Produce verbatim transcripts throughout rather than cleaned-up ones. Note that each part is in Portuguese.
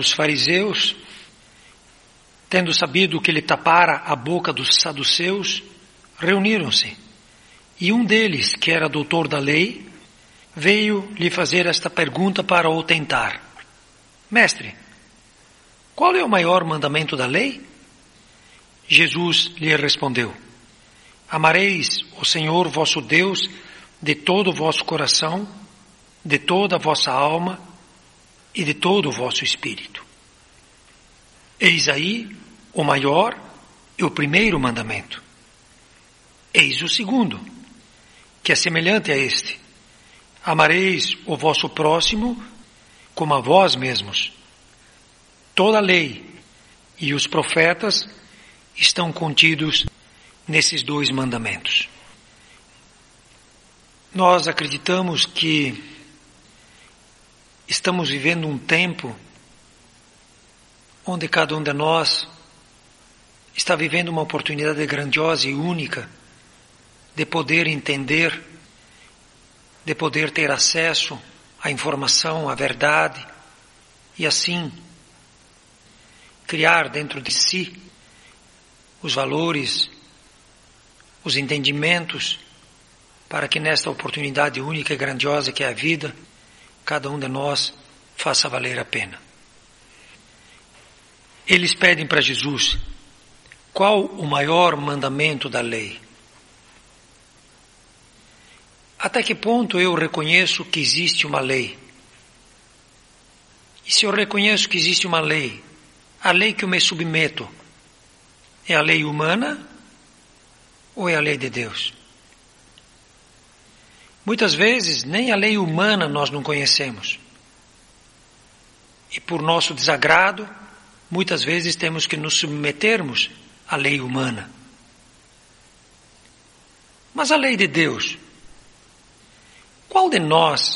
Os fariseus, tendo sabido que ele tapara a boca dos saduceus, reuniram-se. E um deles, que era doutor da lei, veio lhe fazer esta pergunta para o tentar. Mestre, qual é o maior mandamento da lei? Jesus lhe respondeu: Amareis o Senhor vosso Deus de todo o vosso coração, de toda a vossa alma e de todo o vosso espírito. Eis aí o maior e o primeiro mandamento. Eis o segundo, que é semelhante a este: amareis o vosso próximo como a vós mesmos. Toda a lei e os profetas estão contidos nesses dois mandamentos. Nós acreditamos que estamos vivendo um tempo onde cada um de nós está vivendo uma oportunidade grandiosa e única de poder entender, de poder ter acesso à informação, à verdade, e assim criar dentro de si os valores, os entendimentos, para que nesta oportunidade única e grandiosa que é a vida, cada um de nós faça valer a pena. Eles pedem para Jesus: qual o maior mandamento da lei? Até que ponto eu reconheço que existe uma lei? E se eu reconheço que existe uma lei, a lei que eu me submeto é a lei humana ou é a lei de Deus? Muitas vezes nem a lei humana nós não conhecemos. E por nosso desagrado, muitas vezes temos que nos submetermos à lei humana. Mas a lei de Deus, qual de nós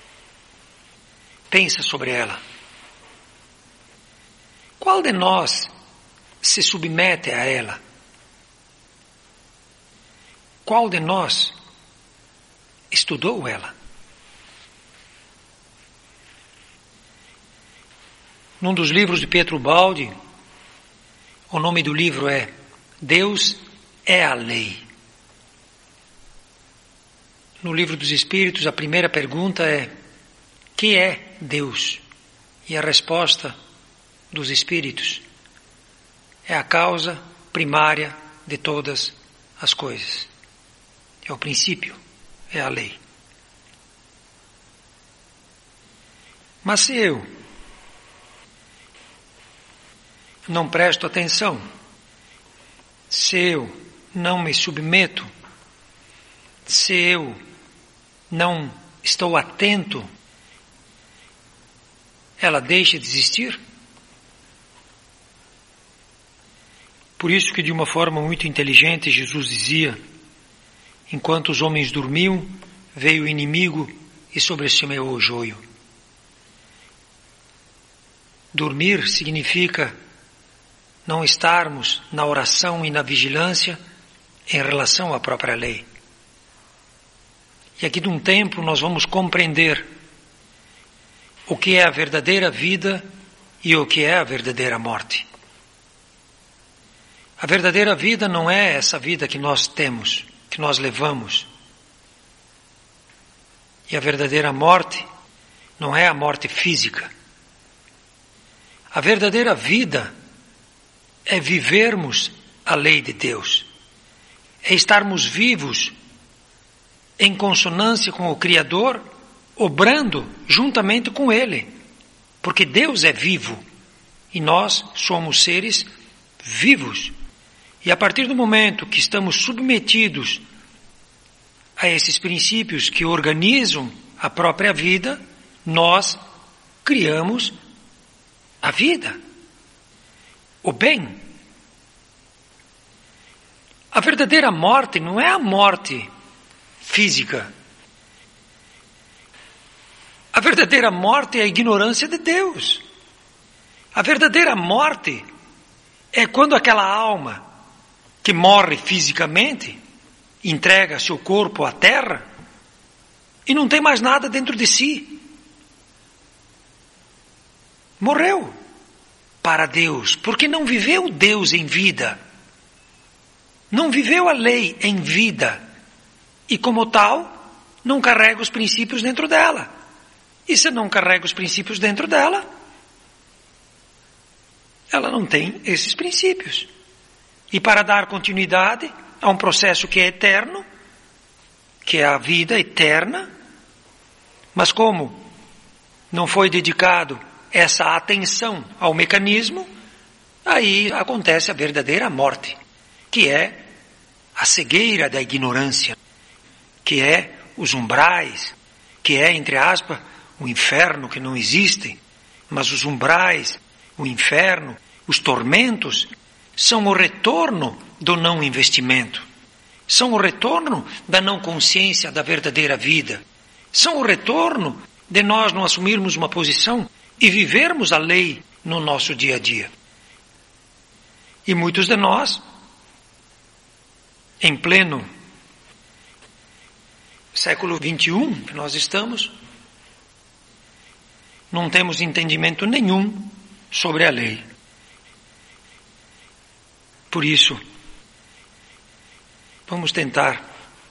pensa sobre ela? Qual de nós se submete a ela? Qual de nós estudou ela? Num dos livros de Pietro Baldi, o nome do livro é Deus é a Lei. No livro dos Espíritos, a primeira pergunta é: que é Deus? E a resposta dos Espíritos é a causa primária de todas as coisas. É o princípio, é a lei. Mas se eu não presto atenção, se eu não me submeto, se eu não estou atento, ela deixa de existir? Por isso que de uma forma muito inteligente Jesus dizia: enquanto os homens dormiam, veio o inimigo e sobressemeou o joio. Dormir significa não estarmos na oração e na vigilância em relação à própria lei. E aqui de um tempo nós vamos compreender o que é a verdadeira vida e o que é a verdadeira morte. A verdadeira vida não é essa vida que nós temos, que nós levamos. E a verdadeira morte não é a morte física. A verdadeira vida é vivermos a lei de Deus, é estarmos vivos em consonância com o Criador, obrando juntamente com Ele, porque Deus é vivo e nós somos seres vivos. E a partir do momento que estamos submetidos a esses princípios que organizam a própria vida, nós criamos a vida, o bem. A verdadeira morte não é a morte física. A verdadeira morte é a ignorância de Deus. A verdadeira morte é quando aquela alma que morre fisicamente entrega seu corpo à terra e não tem mais nada dentro de si. Morreu. para Deus, porque não viveu Deus em vida. Não viveu a lei em vida. E como tal, não carrega os princípios dentro dela. E se não carrega os princípios dentro dela, ela não tem esses princípios. E para dar continuidade a um processo que é eterno, que é a vida eterna, mas como não foi dedicado essa atenção ao mecanismo, aí acontece a verdadeira morte, que é a cegueira da ignorância, que é os umbrais, que é, entre aspas, o inferno que não existe, mas os umbrais, o inferno, os tormentos, são o retorno do não investimento, são o retorno da não consciência da verdadeira vida, são o retorno de nós não assumirmos uma posição e vivermos a lei no nosso dia a dia. E muitos de nós, em pleno século vinte e um que nós estamos, não temos entendimento nenhum sobre a lei. Por isso, vamos tentar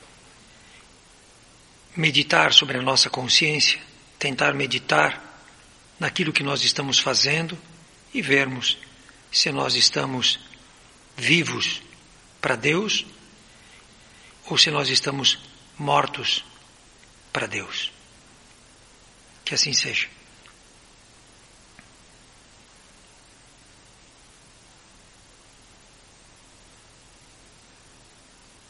meditar sobre a nossa consciência, tentar meditar naquilo que nós estamos fazendo e vermos se nós estamos vivos para Deus ou se nós estamos mortos para Deus. Que assim seja.